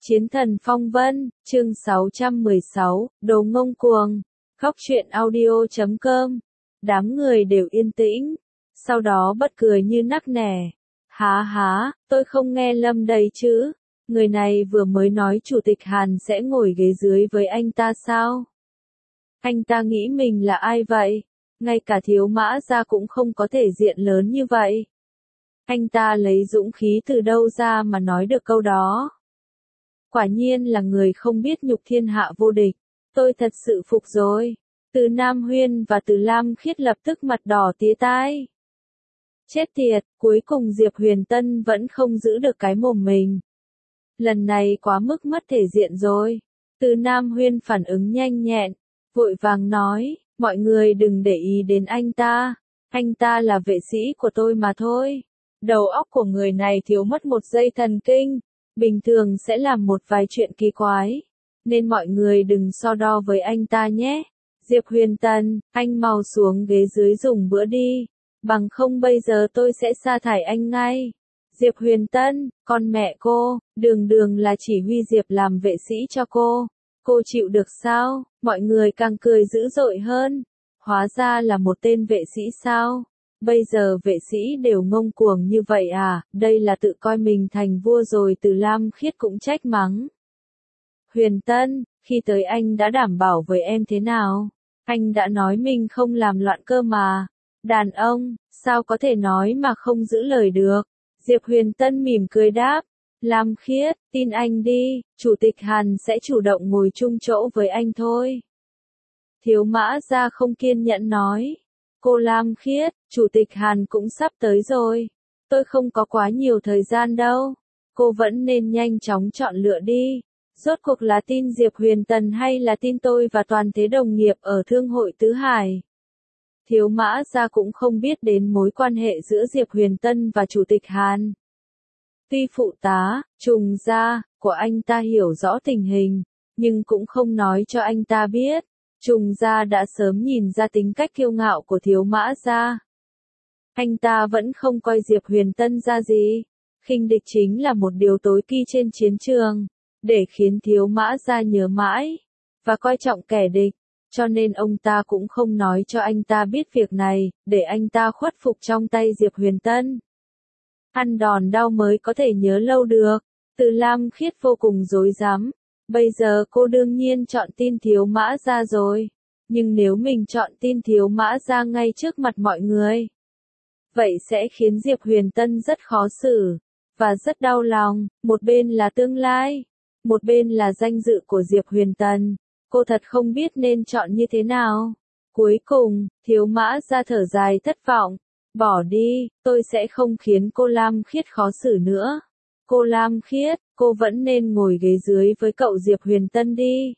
Chiến thần phong vân, chương 616, đồ ngông cuồng. Góc truyện audio.com. Đám người đều yên tĩnh, sau đó bật cười như nắc nẻ. Há, tôi không nghe lầm đây chứ. Người này vừa mới nói Chủ tịch Hàn sẽ ngồi ghế dưới với anh ta sao? Anh ta nghĩ mình là ai vậy? Ngay cả Thiếu Mã Gia cũng không có thể diện lớn như vậy. Anh ta lấy dũng khí từ đâu ra mà nói được câu đó? Quả nhiên là người không biết nhục thiên hạ vô địch. Tôi thật sự phục rồi. Từ Nam Huyên và Từ Lam Khiết lập tức mặt đỏ tía tai. Chết tiệt, cuối cùng Diệp Huyền Tân vẫn không giữ được cái mồm mình. Lần này quá mức mất thể diện rồi. Từ Nam Huyên phản ứng nhanh nhẹn, vội vàng nói, mọi người đừng để ý đến anh ta là vệ sĩ của tôi mà thôi. Đầu óc của người này thiếu mất một dây thần kinh, bình thường sẽ làm một vài chuyện kỳ quái, nên mọi người đừng so đo với anh ta nhé. Diệp Huyền Tân, anh mau xuống ghế dưới dùng bữa đi, bằng không bây giờ tôi sẽ sa thải anh ngay. Diệp Huyền Tân, con mẹ cô, đường là chỉ huy Diệp làm vệ sĩ cho cô chịu được sao? Mọi người càng cười dữ dội hơn, hóa ra là một tên vệ sĩ sao? Bây giờ vệ sĩ đều ngông cuồng như vậy à, đây là tự coi mình thành vua rồi. Từ Lam Khiết cũng trách mắng. Huyền Tân, khi tới anh đã đảm bảo với em thế nào? Anh đã nói mình không làm loạn cơ mà. Đàn ông, sao có thể nói mà không giữ lời được? Diệp Huyền Tân mỉm cười đáp. Lam Khiết, tin anh đi, Chủ tịch Hàn sẽ chủ động ngồi chung chỗ với anh thôi. Thiếu Mã Gia không kiên nhẫn nói. Cô Lam Khiết, Chủ tịch Hàn cũng sắp tới rồi. Tôi không có quá nhiều thời gian đâu. Cô vẫn nên nhanh chóng chọn lựa đi. Rốt cuộc là tin Diệp Huyền Tân hay là tin tôi và toàn thế đồng nghiệp ở Thương hội Tứ Hải? Thiếu Mã Gia cũng không biết đến mối quan hệ giữa Diệp Huyền Tân và Chủ tịch Hàn. Tuy phụ tá, Trùng gia, của anh ta hiểu rõ tình hình, nhưng cũng không nói cho anh ta biết. Trùng gia đã sớm nhìn ra tính cách kiêu ngạo của Thiếu Mã Gia. Anh ta vẫn không coi Diệp Huyền Tân ra gì. Khinh địch chính là một điều tối kỵ trên chiến trường, để khiến Thiếu Mã Gia nhớ mãi, và coi trọng kẻ địch. Cho nên ông ta cũng không nói cho anh ta biết việc này, để anh ta khuất phục trong tay Diệp Huyền Tân. Ăn đòn đau mới có thể nhớ lâu được. Từ Lam Khiết vô cùng rối rắm. Bây giờ cô đương nhiên chọn tin Thiếu Mã Gia rồi. Nhưng nếu mình chọn tin Thiếu Mã Gia ngay trước mặt mọi người, vậy sẽ khiến Diệp Huyền Tân rất khó xử, và rất đau lòng. Một bên là tương lai, một bên là danh dự của Diệp Huyền Tân. Cô thật không biết nên chọn như thế nào. Cuối cùng, Thiếu Mã Gia thở dài thất vọng. Bỏ đi, tôi sẽ không khiến cô Lam Khiết khó xử nữa. Cô Lam Khiết, cô vẫn nên ngồi ghế dưới với cậu Diệp Huyền Tân đi.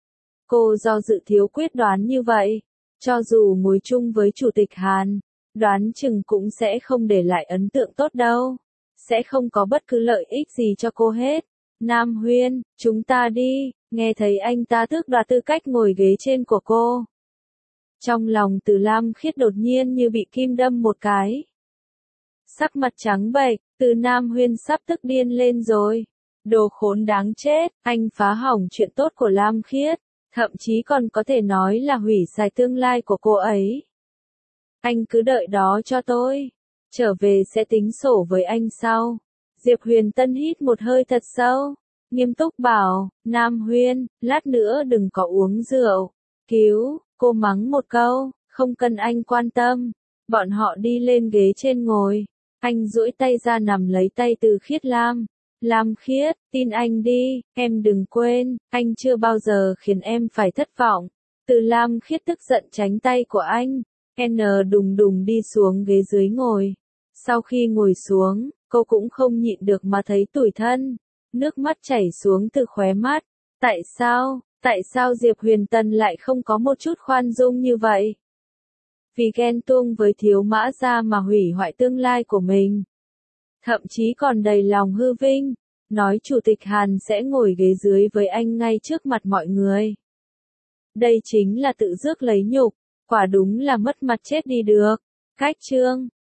Cô do dự thiếu quyết đoán như vậy, cho dù ngồi chung với Chủ tịch Hàn, đoán chừng cũng sẽ không để lại ấn tượng tốt đâu. Sẽ không có bất cứ lợi ích gì cho cô hết. Nam Huyên, chúng ta đi. Nghe thấy anh ta tước đoạt tư cách ngồi ghế trên của cô. Trong lòng Từ Lam Khiết đột nhiên như bị kim đâm một cái. Sắc mặt trắng bệch, Từ Nam Huyên sắp tức điên lên rồi. Đồ khốn đáng chết, anh phá hỏng chuyện tốt của Lam Khiết, thậm chí còn có thể nói là hủy xài tương lai của cô ấy. Anh cứ đợi đó cho tôi, trở về sẽ tính sổ với anh sau. Diệp Huyền Tân hít một hơi thật sâu, nghiêm túc bảo, Nam Huyên, lát nữa đừng có uống rượu. Cứu, cô mắng một câu, không cần anh quan tâm. Bọn họ đi lên ghế trên ngồi. Anh duỗi tay ra nắm lấy tay Từ Khiết Lam. Lam Khiết, tin anh đi, em đừng quên, anh chưa bao giờ khiến em phải thất vọng. Từ Lam Khiết tức giận tránh tay của anh. Đùng đùng đi xuống ghế dưới ngồi. Sau khi ngồi xuống, cô cũng không nhịn được mà thấy tủi thân. Nước mắt chảy xuống từ khóe mắt. Tại sao Diệp Huyền Tân lại không có một chút khoan dung như vậy? Vì ghen tuông với Thiếu Mã Gia mà hủy hoại tương lai của mình. Thậm chí còn đầy lòng hư vinh, nói Chủ tịch Hàn sẽ ngồi ghế dưới với anh ngay trước mặt mọi người. Đây chính là tự rước lấy nhục, quả đúng là mất mặt chết đi được. Cách chương